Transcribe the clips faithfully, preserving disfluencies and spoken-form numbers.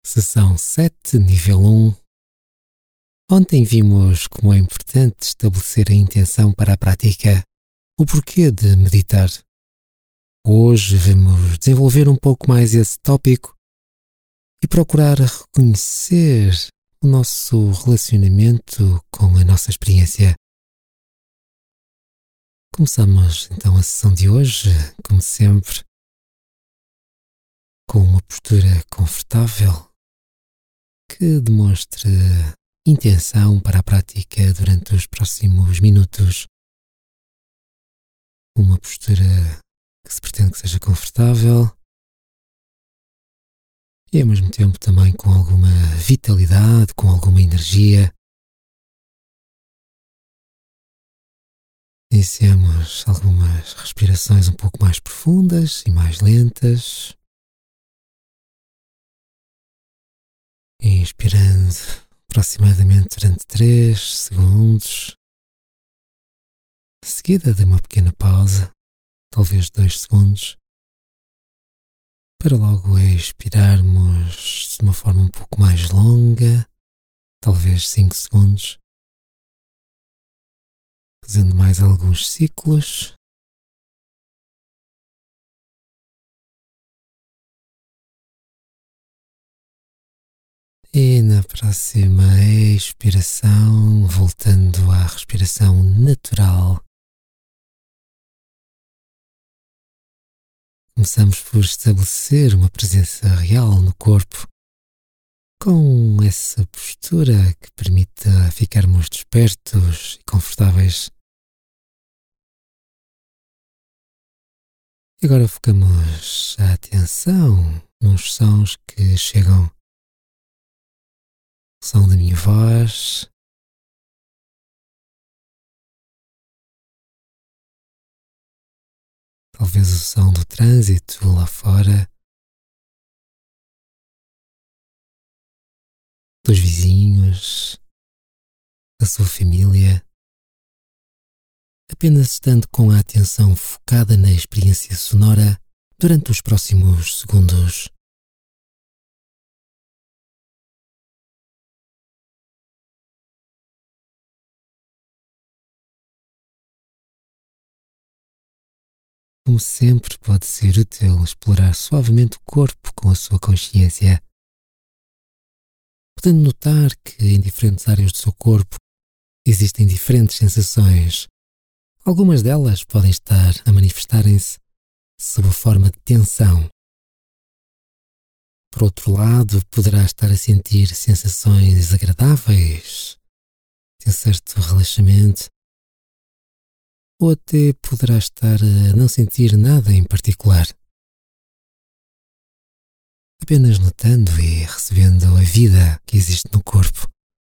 Sessão sete, nível um. Ontem vimos como é importante estabelecer a intenção para a prática, o porquê de meditar. Hoje vamos desenvolver um pouco mais esse tópico e procurar reconhecer o nosso relacionamento com a nossa experiência. Começamos então a sessão de hoje, como sempre, com uma postura confortável que demonstre intenção para a prática durante os próximos minutos. Uma postura que se pretende que seja confortável e ao mesmo tempo também com alguma vitalidade, com alguma energia. Iniciamos algumas respirações um pouco mais profundas e mais lentas. Inspirando aproximadamente durante três segundos. De seguida de uma pequena pausa, talvez dois segundos, para logo expirarmos de uma forma um pouco mais longa, talvez cinco segundos, fazendo mais alguns ciclos. E na próxima expiração, voltando à respiração natural, começamos por estabelecer uma presença real no corpo, com essa postura que permita ficarmos despertos e confortáveis. E agora focamos a atenção nos sons que chegam. O som da minha voz, talvez o som do trânsito lá fora, dos vizinhos, da sua família, apenas estando com a atenção focada na experiência sonora durante os próximos segundos. Como sempre, pode ser útil explorar suavemente o corpo com a sua consciência, podendo notar que em diferentes áreas do seu corpo existem diferentes sensações. Algumas delas podem estar a manifestarem-se sob a forma de tensão. Por outro lado, poderá estar a sentir sensações agradáveis, de um certo relaxamento, ou até poderá estar a não sentir nada em particular. Apenas notando e recebendo a vida que existe no corpo.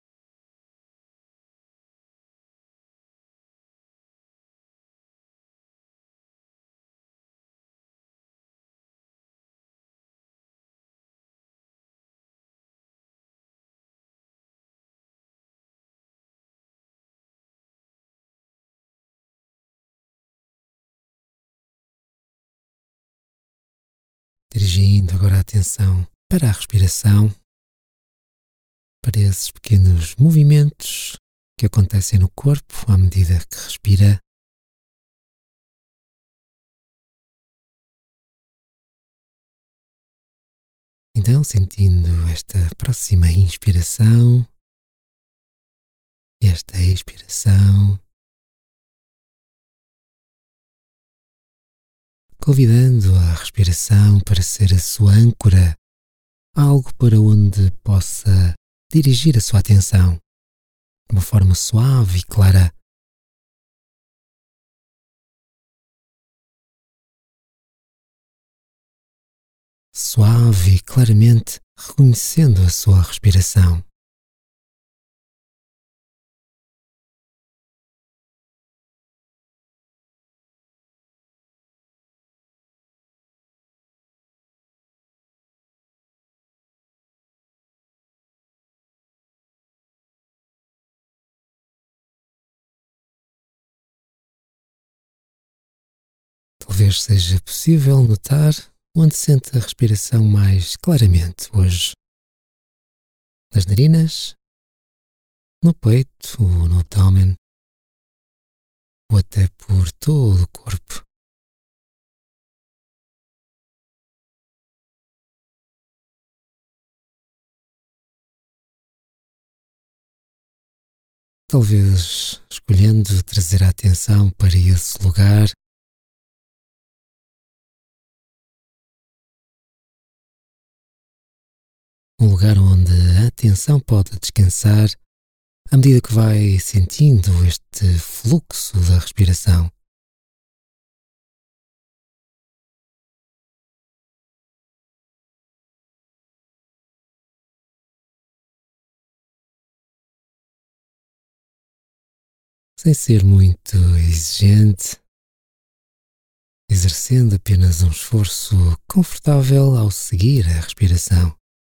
Dirigindo agora a atenção para a respiração, para esses pequenos movimentos que acontecem no corpo à medida que respira. Então, sentindo esta próxima inspiração e esta expiração, convidando a respiração para ser a sua âncora, algo para onde possa dirigir a sua atenção de uma forma suave e clara. Suave e claramente reconhecendo a sua respiração. Talvez seja possível notar onde sente a respiração mais claramente hoje. nas narinas, no peito, no abdômen ou até por todo o corpo. Talvez escolhendo trazer a atenção para esse lugar, um lugar onde a atenção pode descansar à medida que vai sentindo este fluxo da respiração. Sem ser muito exigente, exercendo apenas um esforço confortável ao seguir a respiração.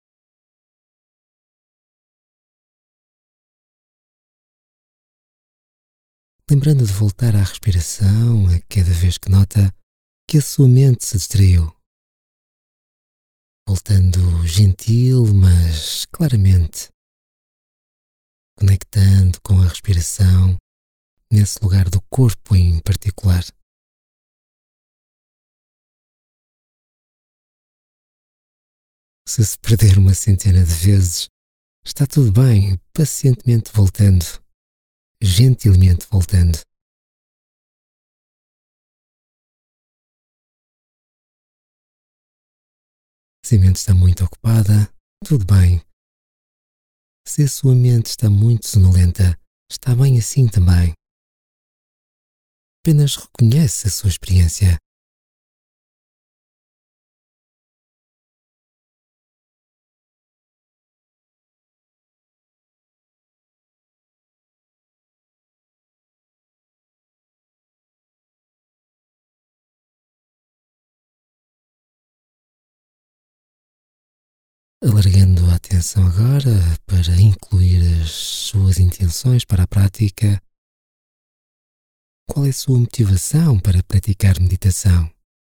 Lembrando de voltar à respiração a cada vez que nota que a sua mente se distraiu. Voltando gentil, mas claramente, conectando com a respiração nesse lugar do corpo em particular. Se se perder uma centena de vezes, está tudo bem, pacientemente voltando, gentilmente voltando. Se a mente está muito ocupada, tudo bem. Se a sua mente está muito sonolenta, está bem assim também. Apenas reconhece a sua experiência. Alargando a atenção agora para incluir as suas intenções para a prática. Qual é a sua motivação para praticar meditação?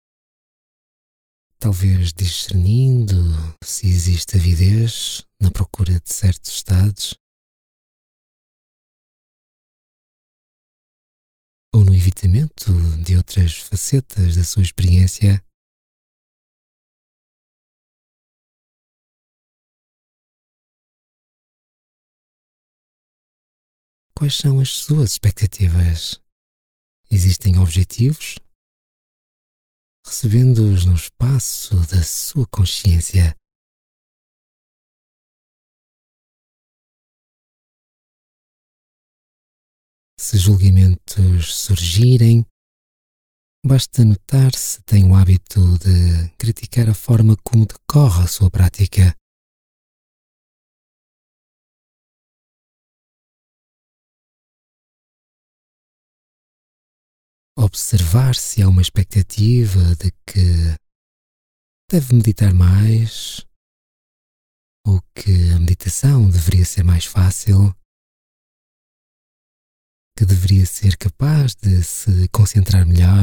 Talvez discernindo se existe avidez na procura de certos estados ou no evitamento de outras facetas da sua experiência. Quais são as suas expectativas? Existem objetivos? Recebendo-os no espaço da sua consciência. Se julgamentos surgirem, basta notar se tem o hábito de criticar a forma como decorre a sua prática. Observar se há uma expectativa de que deve meditar mais ou que a meditação deveria ser mais fácil, que deveria ser capaz de se concentrar melhor,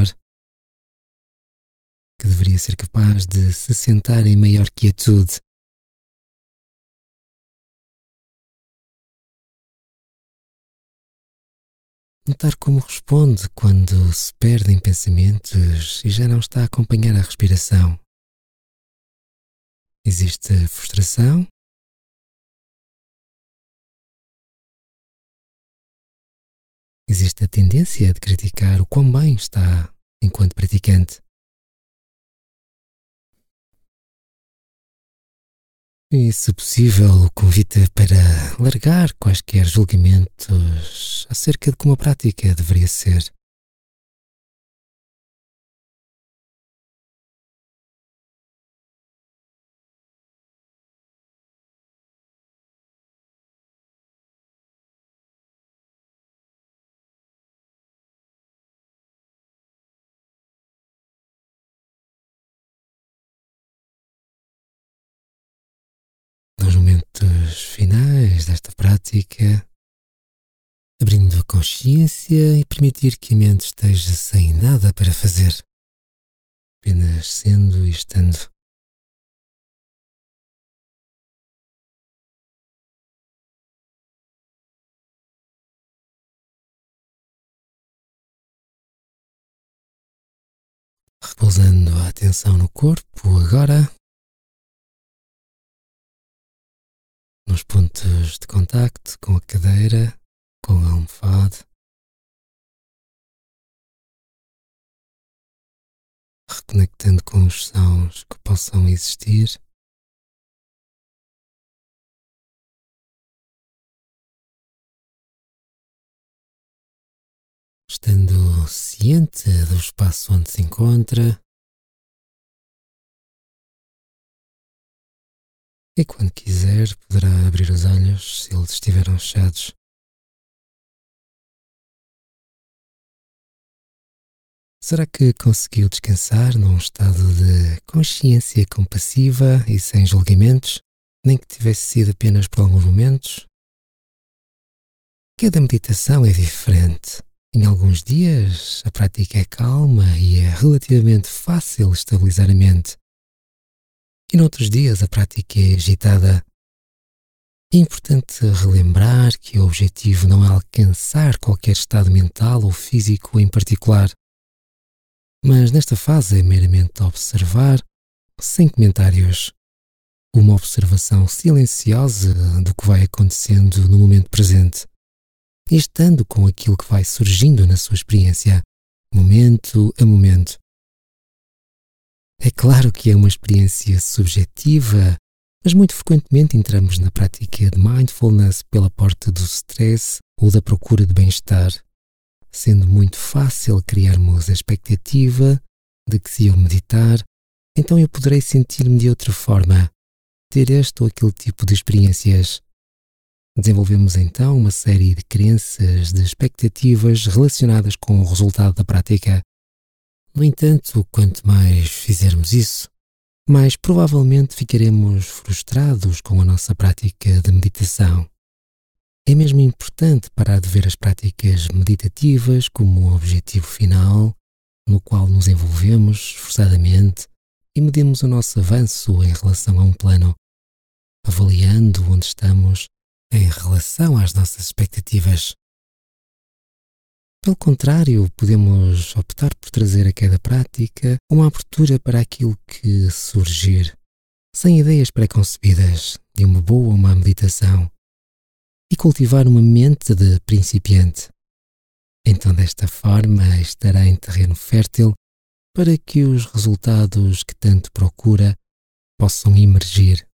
que deveria ser capaz de se sentar em maior quietude. Notar como responde quando se perde em pensamentos e já não está a acompanhar a respiração. Existe frustração? Existe a tendência de criticar o quão bem está enquanto praticante. E, se possível, o convite para largar quaisquer julgamentos acerca de como a prática deveria ser. Nos momentos finais desta prática, abrindo a consciência e permitir que a mente esteja sem nada para fazer, apenas sendo e estando. pousando a atenção no corpo agora, nos pontos de contacto com a cadeira, com a almofada, reconectando com os sons que possam existir. Estando ciente do espaço onde se encontra, e quando quiser poderá abrir os olhos se eles estiverem fechados. Será que conseguiu descansar num estado de consciência compassiva e sem julgamentos, nem que tivesse sido apenas por alguns momentos? Cada meditação é diferente. Em alguns dias, a prática é calma e é relativamente fácil estabilizar a mente. E noutros dias, a prática é agitada. É importante relembrar que o objetivo não é alcançar qualquer estado mental ou físico em particular, mas nesta fase é meramente observar, sem comentários, uma observação silenciosa do que vai acontecendo no momento presente, e estando com aquilo que vai surgindo na sua experiência, momento a momento. É claro que é uma experiência subjetiva, mas muito frequentemente entramos na prática de mindfulness pela porta do stress ou da procura de bem-estar, sendo muito fácil criarmos a expectativa de que se eu meditar, então eu poderei sentir-me de outra forma, ter este ou aquele tipo de experiências. Desenvolvemos então uma série de crenças, de expectativas relacionadas com o resultado da prática. No entanto, quanto mais fizermos isso, mais provavelmente ficaremos frustrados com a nossa prática de meditação. É mesmo importante parar de ver as práticas meditativas como um objetivo final, no qual nos envolvemos esforçadamente e medimos o nosso avanço em relação a um plano, avaliando onde estamos em relação às nossas expectativas. Pelo contrário, podemos optar por trazer a cada prática uma abertura para aquilo que surgir, sem ideias pré-concebidas de uma boa ou má meditação, e cultivar uma mente de principiante. Então, desta forma, estará em terreno fértil para que os resultados que tanto procura possam emergir.